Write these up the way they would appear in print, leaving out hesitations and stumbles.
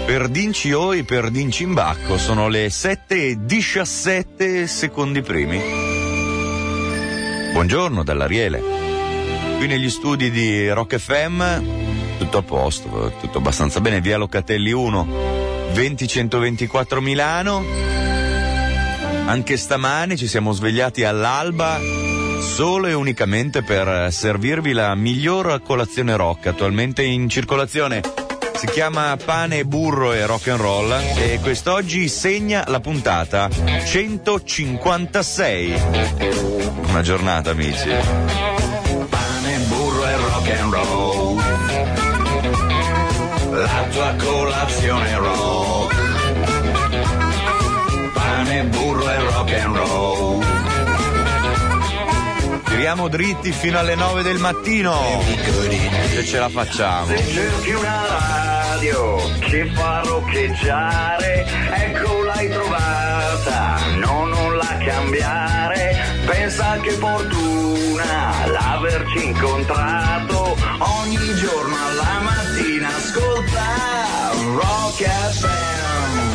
Per Dinci Oi, per Dinci in Bacco, sono le 7:17 secondi primi. Buongiorno dall'Ariele. Qui negli studi di Rock FM, tutto a posto, tutto abbastanza bene. Via Locatelli 1, 20124 Milano. Anche stamane ci siamo svegliati all'alba solo e unicamente per servirvi la miglior colazione rock attualmente in circolazione. Si chiama Pane, Burro e Rock and Roll e quest'oggi segna la puntata 156. Una giornata, amici. Pane, burro e rock and roll, la tua colazione rock. Pane, burro e rock and roll. Tiriamo dritti fino alle 9 del mattino, se ce la facciamo. Se cerchi una radio che fa roccheggiare, ecco l'hai trovata, no, non la cambiare. Pensa che fortuna l'averci incontrato, ogni giorno alla mattina ascolta Rock FM.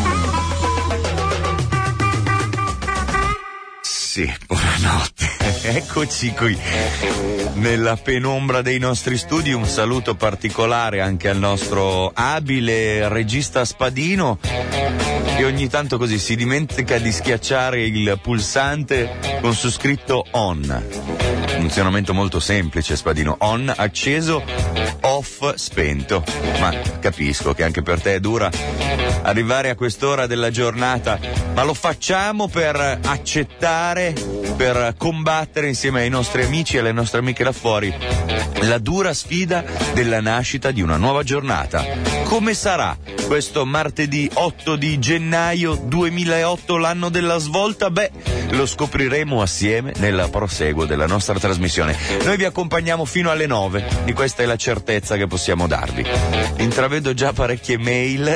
Sì, buonanotte. Eccoci qui nella penombra dei nostri studi. Un saluto particolare anche al nostro abile regista Spadino, che ogni tanto così si dimentica di schiacciare il pulsante con su scritto on. Funzionamento molto semplice, Spadino: on acceso, off spento. Ma capisco che anche per te è dura arrivare a quest'ora della giornata, ma lo facciamo per accettare, per combattere insieme ai nostri amici e alle nostre amiche là fuori la dura sfida della nascita di una nuova giornata. Come sarà questo martedì 8 di gennaio 2008, l'anno della svolta? Beh, lo scopriremo assieme nel proseguo della nostra trasmissione. Noi vi accompagniamo fino alle 9 e questa è la certezza che possiamo darvi. Intravedo già parecchie mail.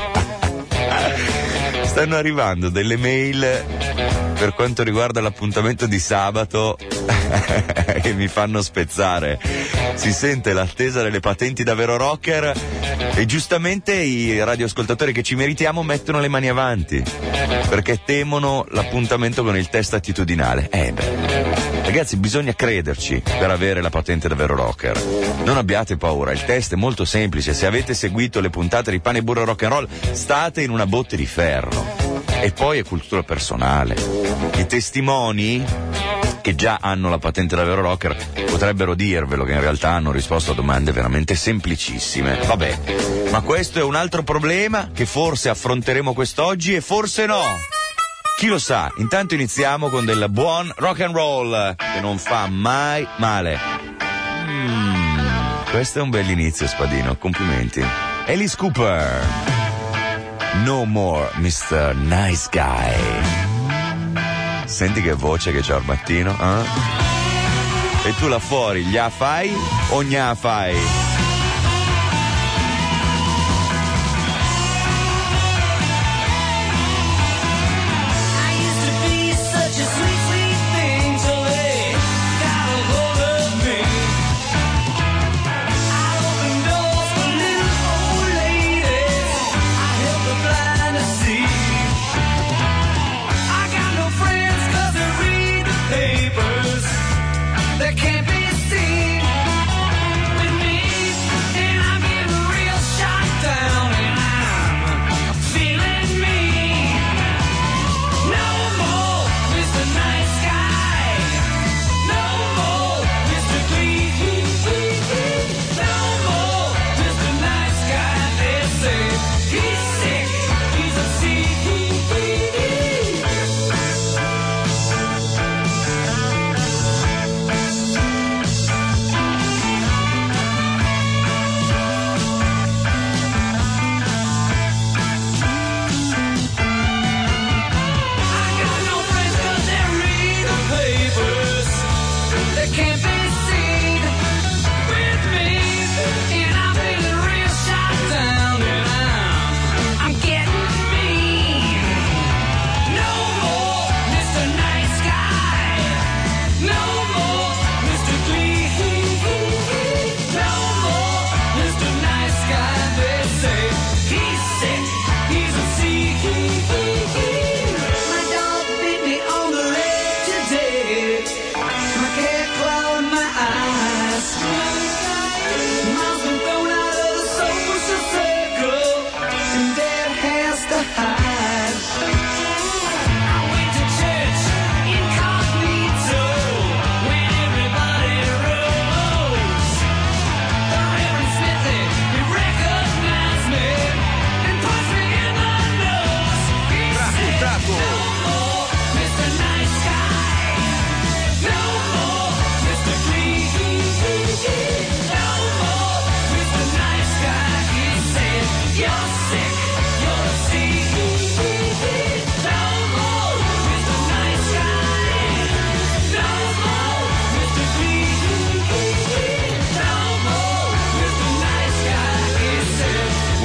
Stanno arrivando delle mail per quanto riguarda l'appuntamento di sabato che mi fanno spezzare. Si sente l'attesa delle patenti da vero rocker e giustamente i radioascoltatori che ci meritiamo mettono le mani avanti perché temono l'appuntamento con il test attitudinale. Ragazzi, bisogna crederci per avere la patente da vero rocker. Non abbiate paura, il test è molto semplice. Se avete seguito le puntate di Pane, Burro e Rock and Roll, state in una botte di ferro. E poi è cultura personale. I testimoni che già hanno la patente da vero rocker potrebbero dirvelo che in realtà hanno risposto a domande veramente semplicissime. Vabbè, ma questo è un altro problema che forse affronteremo quest'oggi e forse no. Chi lo sa? Intanto iniziamo con del buon rock and roll che non fa mai male. Questo è un bell'inizio, Spadino, complimenti. Alice Cooper, No More Mr. Nice Guy. Senti che voce che c'ha al mattino, eh? E tu là fuori glia fai o gna fai? Can't be seen with me.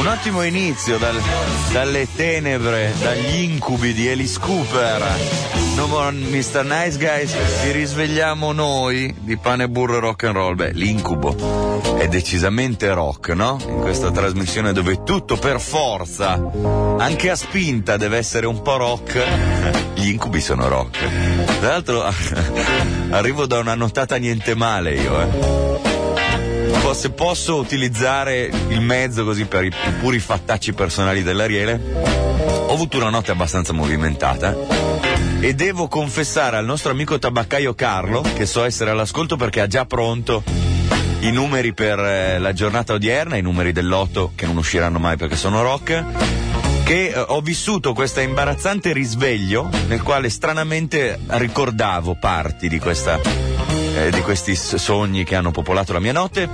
Un ottimo inizio dalle tenebre, dagli incubi di Alice Cooper. No more Mr. Nice Guys, ci risvegliamo noi di Pane, Burro e Rock and Roll. Beh, l'incubo è decisamente rock, no? In questa trasmissione dove tutto per forza, anche a spinta, deve essere un po' rock. Gli incubi sono rock. Tra l'altro arrivo da una nottata niente male io, Se posso utilizzare il mezzo così per i puri fattacci personali dell'Ariele, ho avuto una notte abbastanza movimentata e devo confessare al nostro amico tabaccaio Carlo, che so essere all'ascolto perché ha già pronto i numeri per la giornata odierna, i numeri del lotto che non usciranno mai perché sono rock, che ho vissuto questo imbarazzante risveglio nel quale stranamente ricordavo parti di questi sogni che hanno popolato la mia notte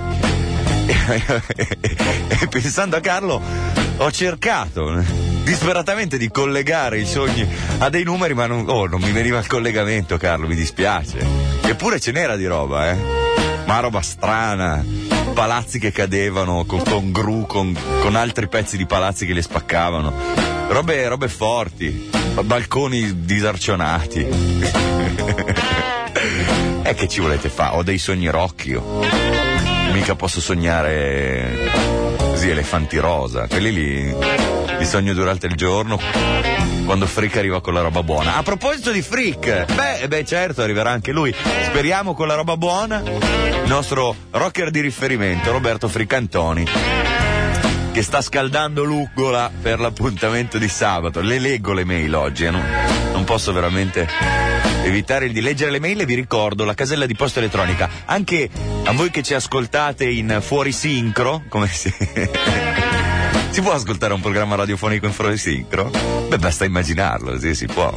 e pensando a Carlo ho cercato disperatamente di collegare i sogni a dei numeri, ma non mi veniva il collegamento, Carlo, mi dispiace. Eppure ce n'era di roba, ma roba strana, palazzi che cadevano con gru, con altri pezzi di palazzi che le spaccavano, robe forti, balconi disarcionati. Che ci volete fare? Ho dei sogni rock io. Mica posso sognare così elefanti rosa. Quelli lì li sogno durante il giorno, quando Freak arriva con la roba buona. A proposito di Freak, beh certo, arriverà anche lui. Speriamo con la roba buona. Il nostro rocker di riferimento, Roberto Fricantoni, che sta scaldando l'uggola per l'appuntamento di sabato. Le leggo le mail oggi, non posso veramente evitare di leggere le mail. E vi ricordo la casella di posta elettronica, anche a voi che ci ascoltate in fuori sincro, come si può ascoltare un programma radiofonico in fuori sincro? Beh, basta immaginarlo, sì, si può.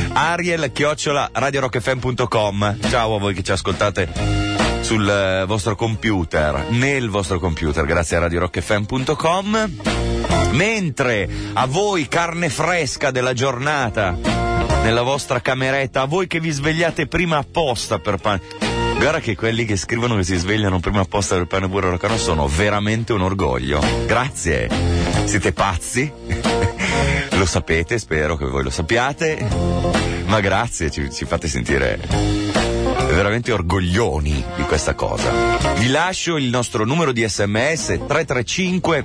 Ariel@radiorockfm.com. Ciao a voi che ci ascoltate sul vostro computer, nel vostro computer, grazie a radiorockfm.com. Mentre a voi, carne fresca della giornata nella vostra cameretta, a voi che vi svegliate prima apposta per pane. Guarda che quelli che scrivono che si svegliano prima apposta per Pane, Burro e Rock and Roll sono veramente un orgoglio. Grazie, siete pazzi. Lo sapete, spero che voi lo sappiate, ma grazie, ci fate sentire veramente orgoglioni di questa cosa. Vi lascio il nostro numero di SMS 335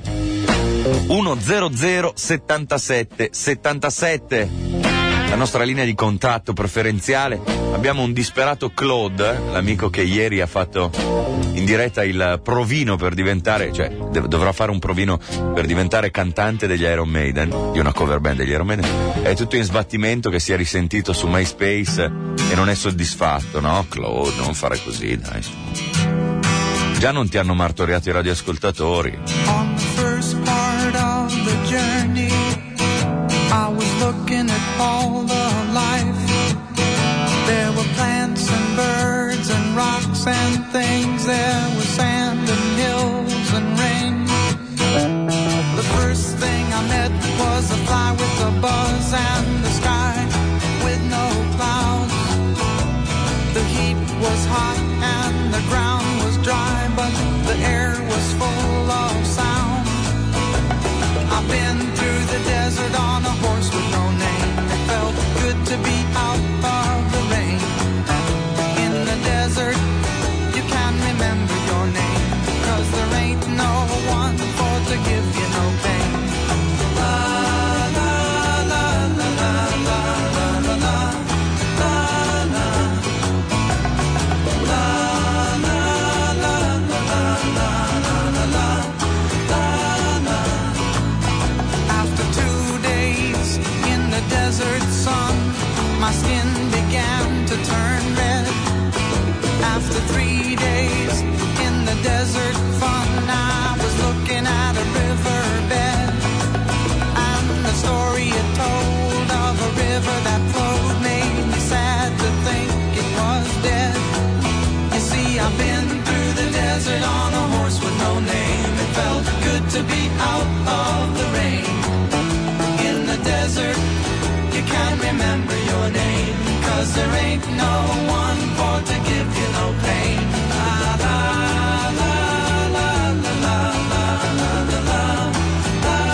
100 77 77, la nostra linea di contatto preferenziale. Abbiamo un disperato Claude, l'amico che ieri ha fatto in diretta il provino per diventare, cioè dovrà fare un provino per diventare cantante degli Iron Maiden, di una cover band degli Iron Maiden. È tutto in sbattimento, che si è risentito su MySpace e non è soddisfatto. No, Claude, non fare così, dai. Già non ti hanno martoriato i radioascoltatori. On the first part of the journey, I was looking at all the life. There were plants and birds and rocks and things. There was sand and hills and rain. The first thing I met was a fly with a buzz and the sky with no clouds. The heat was hot and the ground was dry, but the air was full of sound. I've been through the desert on a horse with no name. It felt good to be out of the rain. In the desert, you can remember your name, 'cause there ain't no one for to give you no pain. La la la la la la la la la la la la la la la la. After 2 days in the desert sun, my skin began to turn red. After 3 days in the desert fun, I was looking at a riverbed, and the story it told of a river that flowed made me sad to think it was dead. You see, I've been through the desert on a horse with no name. It felt good to be out of the rain. In the desert, you can't remember your name, 'cause there ain't no one for to give you no pain. La la la la la la la la la la la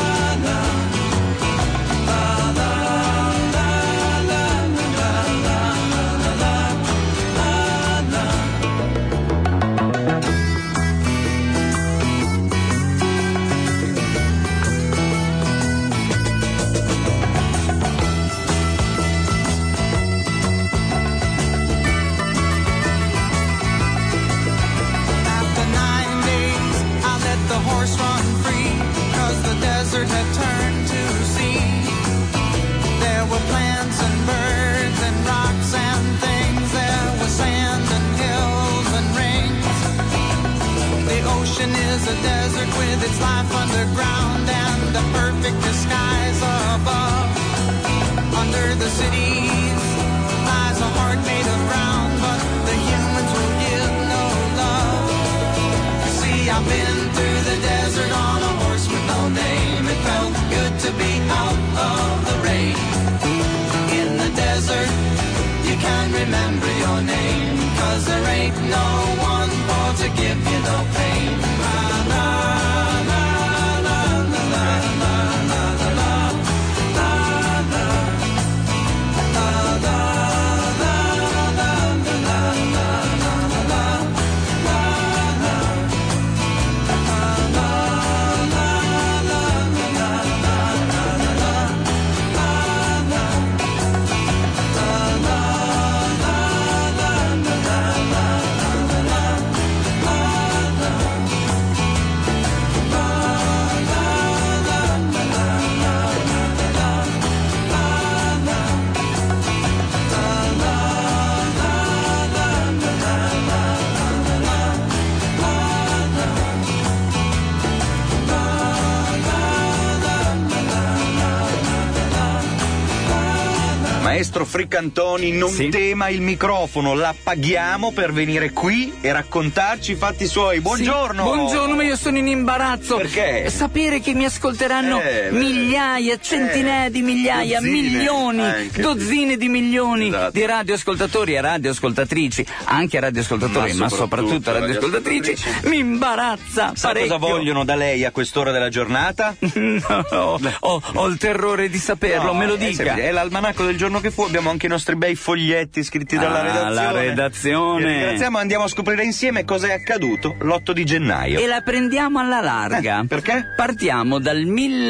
a desert with its life underground and the perfect disguise above. Under the cities lies a heart made of brown, but the humans will give no love. You see, I've been through the desert on a horse with no name. It felt good to be out of the rain. In the desert, you can't remember your name, 'cause there ain't no one for to give you no pain. La, la, la, la, la, la, la, la, la, la, la, la, Maestro Fricantoni non tema il microfono, la paghiamo per venire qui e raccontarci i fatti suoi. Buongiorno. Sì, buongiorno, ma io sono in imbarazzo. Perché? Sapere che mi ascolteranno migliaia, centinaia di migliaia, milioni, anche. dozzine di milioni Esatto. di radioascoltatori e radioascoltatrici, anche radioascoltatori, ma soprattutto radioascoltatrici. Mi imbarazza Sa parecchio. cosa vogliono da lei a quest'ora della giornata? No, ho il terrore di saperlo, me lo dica. È l'almanacco del giorno che fu, abbiamo anche i nostri bei foglietti scritti dalla redazione. La redazione. Vi ringraziamo, andiamo a scoprire insieme cosa è accaduto l'8 di gennaio. E la prendiamo alla larga. Perché? Partiamo dal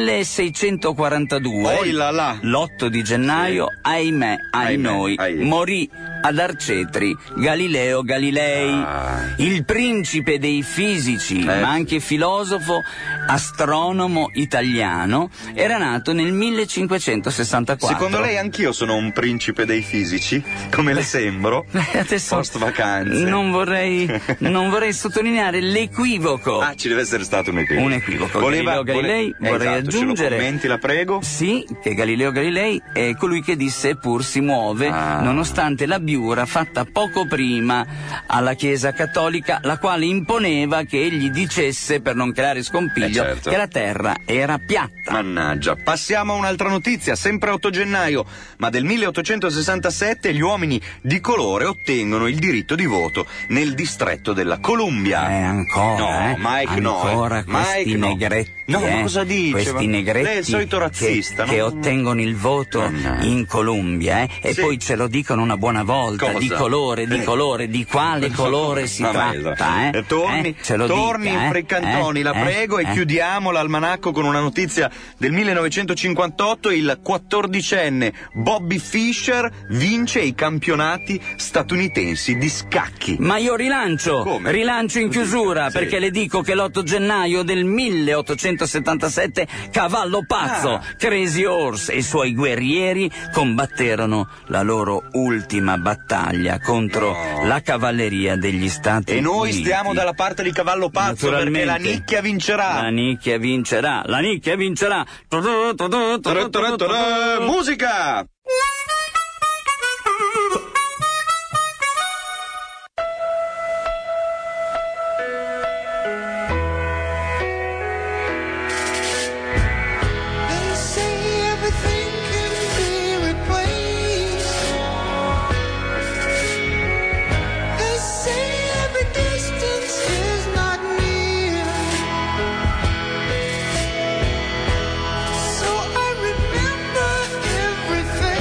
1642. Oi là là. L'8 di gennaio, ahimè, noi, morì ad Arcetri Galileo Galilei, il principe dei fisici, ma anche filosofo, astronomo italiano. Era nato nel 1564. Secondo lei anch'io sono un principe dei fisici? Come le sembro? Adesso Post vacanze. non vorrei sottolineare l'equivoco. Ci deve essere stato un equivoco. Un equivoco. Galileo Galilei, vorrei aggiungere. Ce lo commenti, la prego? Sì, che Galileo Galilei è colui che disse eppur si muove, nonostante la biura fatta poco prima alla Chiesa Cattolica, la quale imponeva che egli dicesse, per non creare scompiglio, certo, che la terra era piatta. Mannaggia. Passiamo a un'altra notizia, sempre 8 gennaio, ma del 1867 gli uomini di colore ottengono il diritto di voto nel distretto della Columbia. Ancora, No, Mike ancora no. questi Mike negretti. No, ma cosa dice? Questi negretti Lei è il solito razzista, che no? ottengono il voto in Columbia, e Sì. poi ce lo dicono una buona volta. Cosa? Di quale colore si tratta? Torni in Fricantoni, la prego, e chiudiamo l'almanacco con una notizia del 1958. Il 14enne Bobby Fischer vince i campionati statunitensi di scacchi. Ma io rilancio. Come? Rilancio in chiusura, Sì. perché le dico che l'8 gennaio del 1877 Cavallo Pazzo, Crazy Horse e i suoi guerrieri combatterono la loro ultima battaglia contro la cavalleria degli Stati Uniti. E noi stiamo dalla parte di Cavallo Pazzo, perché la nicchia vincerà. La nicchia vincerà. Musica! They say everything can be replaced. They say every distance is not near. So I remember everything.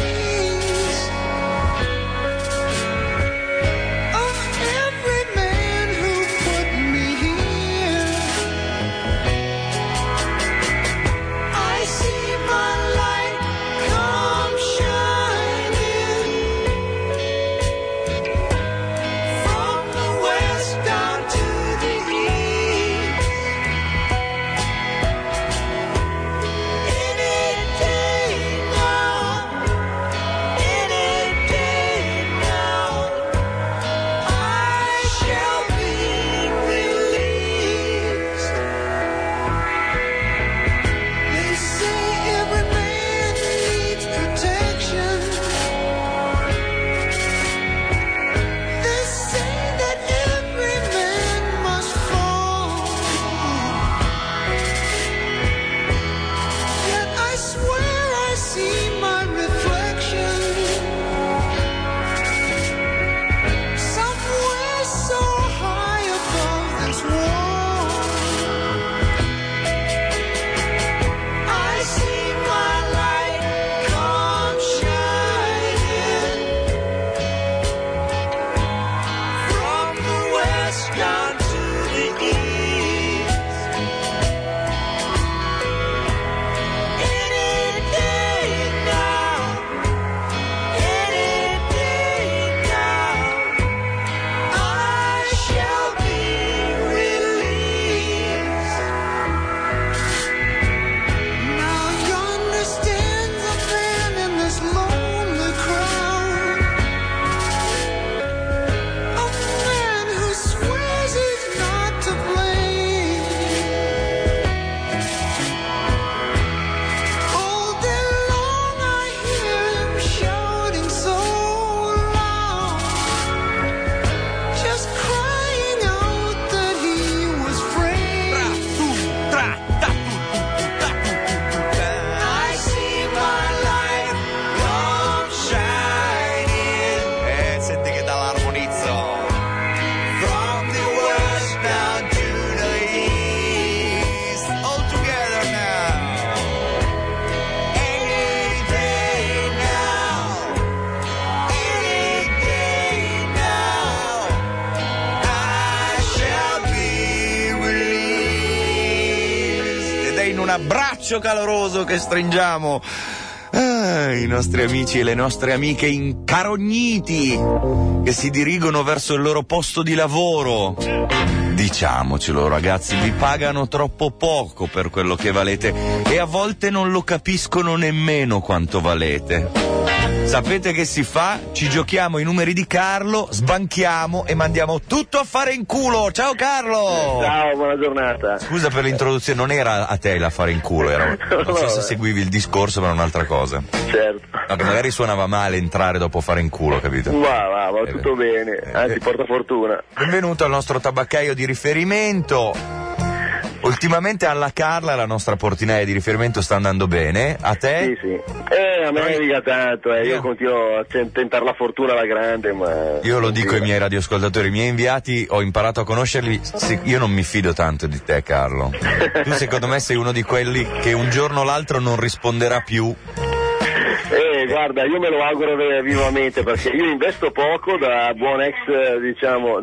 abbraccio caloroso che stringiamo i nostri amici e le nostre amiche incarogniti che si dirigono verso il loro posto di lavoro. Diciamocelo ragazzi, vi pagano troppo poco per quello che valete e a volte non lo capiscono nemmeno quanto valete. Sapete che si fa? Ci giochiamo i numeri di Carlo, sbanchiamo e mandiamo tutto a fare in culo. Ciao Carlo! Ciao, buona giornata. Scusa per l'introduzione, non era a te la fare in culo, era... non so se seguivi il discorso, ma era un'altra cosa. Certo. No, magari suonava male entrare dopo fare in culo, capito? Va tutto bene, anzi porta fortuna. Benvenuto al nostro tabaccaio di riferimento. Ultimamente alla Carla, la nostra portinaia di riferimento, sta andando bene. A te? Sì. A me mica tanto, io continuo a tentare la fortuna alla grande, ma... Io lo dico ai miei radioascoltatori, i miei inviati, ho imparato a conoscerli, io non mi fido tanto di te Carlo. Tu secondo me sei uno di quelli che un giorno o l'altro non risponderà più. Guarda, io me lo auguro vivamente, perché io investo poco da buon diciamo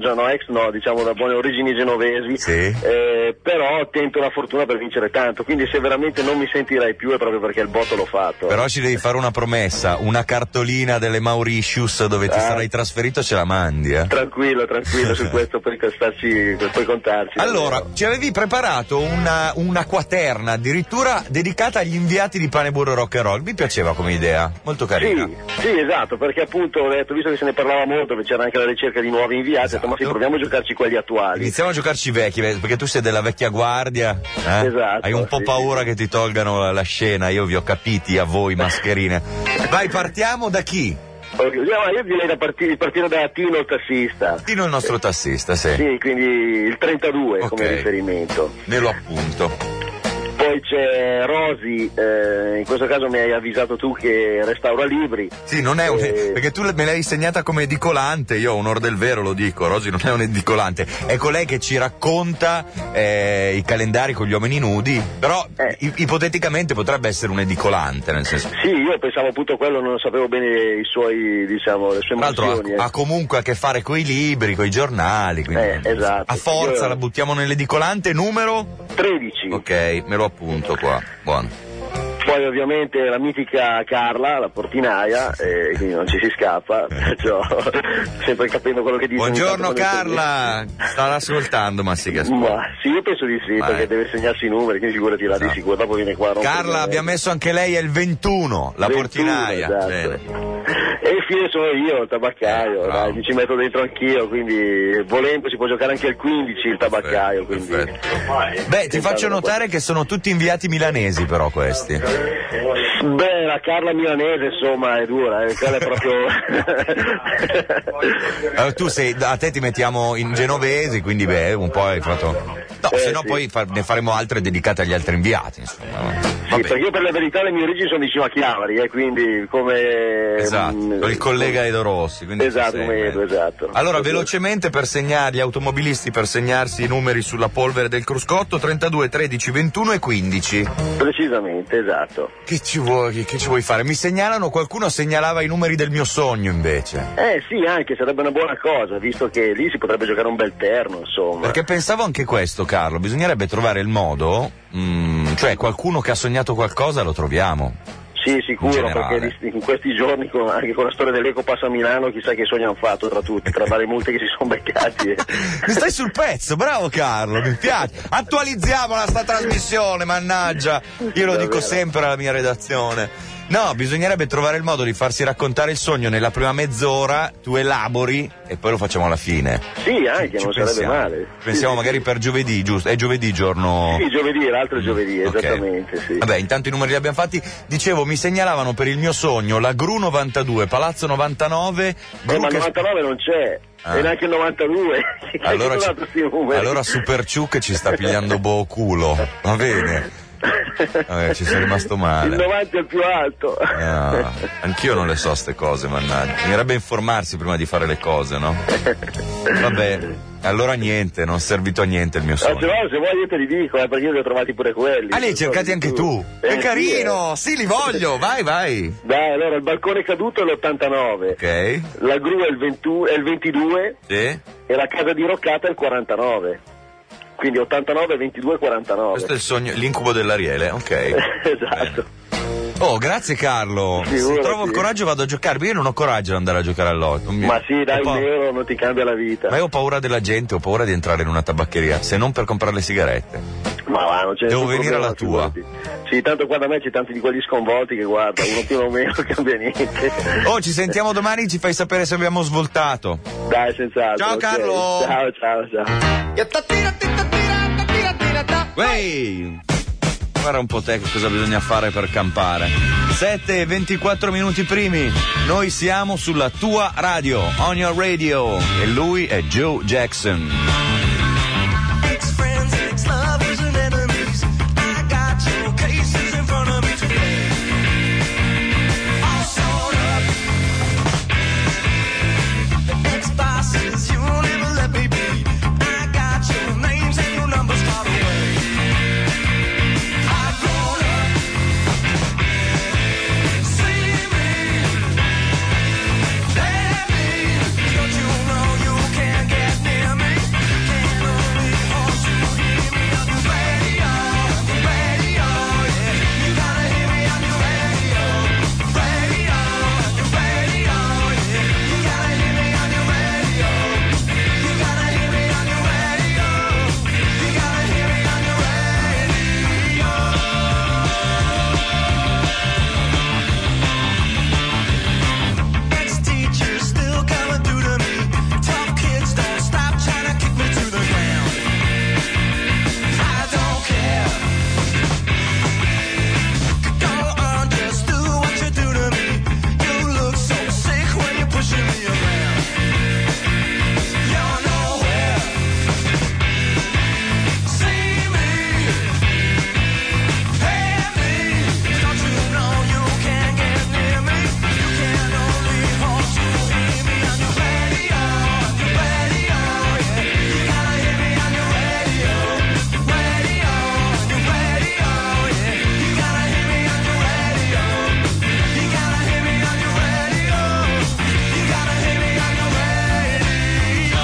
da buone origini genovesi, sì. Però tento la fortuna per vincere tanto, quindi se veramente non mi sentirai più è proprio perché il botto l'ho fatto. Però ci devi fare una promessa, una cartolina delle Mauritius dove ti sarai trasferito ce la mandi, Tranquillo, su questo puoi contarci. Allora, ci avevi preparato una quaterna addirittura dedicata agli inviati di Pane Burro Rock and Roll, mi piaceva come idea. Molto carina. Sì, esatto, perché appunto ho detto, visto che se ne parlava molto, c'era anche la ricerca di nuovi inviati, esatto. Ho detto, ma sì, proviamo a giocarci quelli attuali. Iniziamo a giocarci vecchi, perché tu sei della vecchia guardia, Esatto. Hai un po' paura che ti tolgano la scena, io vi ho capiti a voi mascherine. Vai, partiamo da chi? Io direi di partire da Tino il tassista. Tino il nostro tassista, sì. Sì, quindi il 32 come riferimento. Me lo appunto. Poi c'è Rosy, in questo caso mi hai avvisato tu che restaura libri. Sì, non è perché tu me l'hai segnata come edicolante, io a onor del vero lo dico, Rosy non è un edicolante, è colei che ci racconta i calendari con gli uomini nudi, però ipoteticamente potrebbe essere un edicolante, nel senso. Sì, io pensavo appunto quello, non sapevo bene i suoi, le sue emozioni. Tra l'altro ha comunque a che fare con i libri, con i giornali, quindi esatto. A forza la buttiamo nell'edicolante, numero? 13. Ok, me lo appunto qua, buono. Poi ovviamente la mitica Carla, la portinaia, quindi non ci si scappa, perciò sempre capendo quello che dice. Buongiorno Carla, sta ascoltando, ma sì che ascolta. Ma sì, io penso di sì, perché deve segnarsi i numeri, quindi figurati là di sicuro, dopo viene qua. Carla, abbiamo messo anche lei, è il 21, la 21, portinaia. Esatto. Bene. E infine sono io, il tabaccaio, dai, mi ci metto dentro anch'io, quindi volendo si può giocare anche al 15 il tabaccaio. Perfetto. Beh, ti faccio notare che sono tutti inviati milanesi però questi. Beh, la Carla milanese insomma è dura, quella è proprio... Allora, tu a te ti mettiamo in genovesi, quindi un po' hai fatto... No, se no poi ne faremo altre dedicate agli altri inviati, insomma. Sì, perché io per la verità le mie origini sono vicino a Chiavari, quindi come... Esatto, con il collega Edo Rossi. Esatto, come Edo, esatto. Allora, velocemente per segnare gli automobilisti, per segnarsi i numeri sulla polvere del cruscotto, 32, 13, 21 e 15. Precisamente, esatto. Che ci vuoi fare? Mi segnalano, qualcuno segnalava i numeri del mio sogno invece. Sì, anche sarebbe una buona cosa, visto che lì si potrebbe giocare un bel terno, insomma. Perché pensavo anche questo, Carlo, bisognerebbe trovare il modo, cioè qualcuno che ha sognato qualcosa lo troviamo. Sì, sicuro, perché in questi giorni, anche con la storia dell'Ecopass a Milano, chissà che sogno hanno fatto tra tutti, tra varie multe che si sono beccati. Mi stai sul pezzo, bravo Carlo, mi piace. Attualizziamola sta trasmissione, mannaggia. Io lo dico sempre alla mia redazione. No, bisognerebbe trovare il modo di farsi raccontare il sogno nella prima mezz'ora, tu elabori e poi lo facciamo alla fine. Sì, anche, non sarebbe male. Pensiamo magari per giovedì, giusto? È giovedì giorno... Sì, giovedì, l'altro è giovedì, esattamente, sì. Vabbè, intanto i numeri li abbiamo fatti. Dicevo, mi segnalavano per il mio sogno la Gru 92, Palazzo 99... ma il 99 non c'è. E neanche il 92. Allora Super Ciuc ci sta pigliando culo. Va bene. Ci sono rimasto male. Il 90 è il più alto. Anch'io non le so ste cose, mannaggia. Bisognerebbe informarsi prima di fare le cose, no? Vabbè, allora niente, non è servito a niente il mio sogno. Se vuoi io te li dico, perché io li ho trovati pure quelli. Li hai cercati anche tu? È carino, sì, li voglio, vai. Dai, allora il balcone caduto è l'89. Ok. La gru è il 22. Sì. E la casa diroccata è il 49. quindi 89 22 49. Questo è il sogno, l'incubo dell'Ariele, ok. Esatto. Oh, grazie Carlo. Se trovo il coraggio vado a giocare, io non ho coraggio di andare a giocare all'otto. Ma sì, dai, un euro non ti cambia la vita. Ma io ho paura della gente, ho paura di entrare in una tabaccheria, se non per comprare le sigarette. Ma va, non c'è devo nessun venire problema, alla tua. Sì, tanto qua da me c'è tanti di quelli sconvolti che guarda, uno più o meno cambia niente. Oh, ci sentiamo domani, ci fai sapere se abbiamo svoltato. Dai, senz'altro. Ciao, okay. Carlo. Ciao. Wey! Guarda un po' te cosa bisogna fare per campare. 7:24 minuti primi. Noi siamo sulla tua radio, on your radio. E lui è Joe Jackson. Ex-friends, ex-lovers and enemies. I got your cases in front of me today. All sewed up. Ex-bosses, you'll never let me be. I got your names and your numbers far away. I've grown up. See me, let me. Don't you know you can't get near me? Can only hold to hear me on your radio, yeah. You gotta hear me on your radio, yeah. You gotta hear me on your radio. You gotta hear me on your radio. You gotta hear me on your radio. Ex-teachers still coming through to me. Tough kids don't stop trying to kick me to the ground. I don't care. Go on, just do what you do to me. You look so sick when you're pushing me around. You're nowhere. See me, hear me. Don't you know you can't get near me? You can only hold to hear me on your radio, yeah. You gotta hear me on your radio, yeah. You gotta hear me on your radio. You gotta hear me on your radio. You gotta hear me on your radio.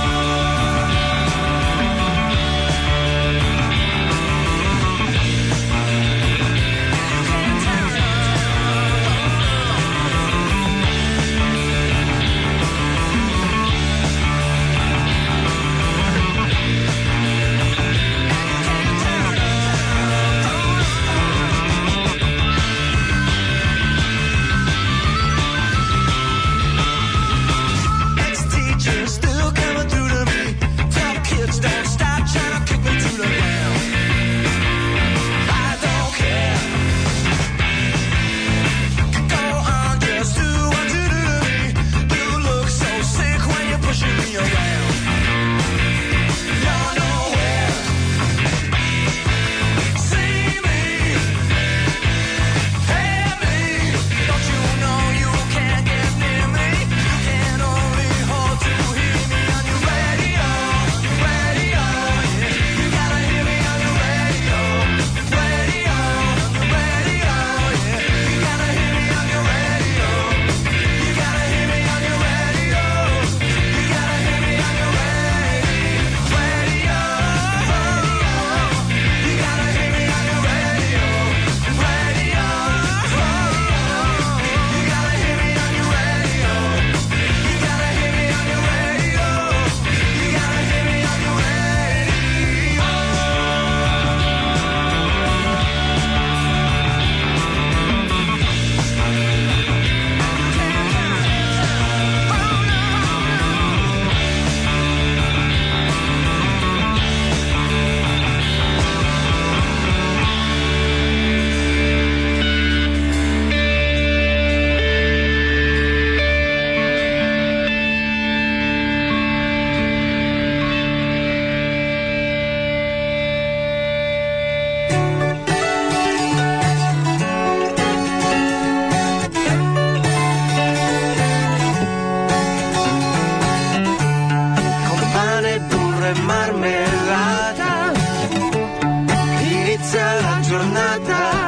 Ex-teachers still coming through to me. Tough kids don't stop trying to kick me to the ground. I don't care. Go on, just do what you do to me. You look so sick when you're pushing me around. You're nowhere. See me, hear me. Don't you know you can't get near me? You can only hold to hear me on your radio, yeah. You gotta hear me on your radio, yeah. You gotta hear me on your radio. You gotta hear me on your radio. You gotta hear me on your radio. You gotta hear me on your radio. You gotta hear me on your radio. You gotta hear me on your radio. You gotta hear me on your Con pane, burro e marmellata inizia la giornata.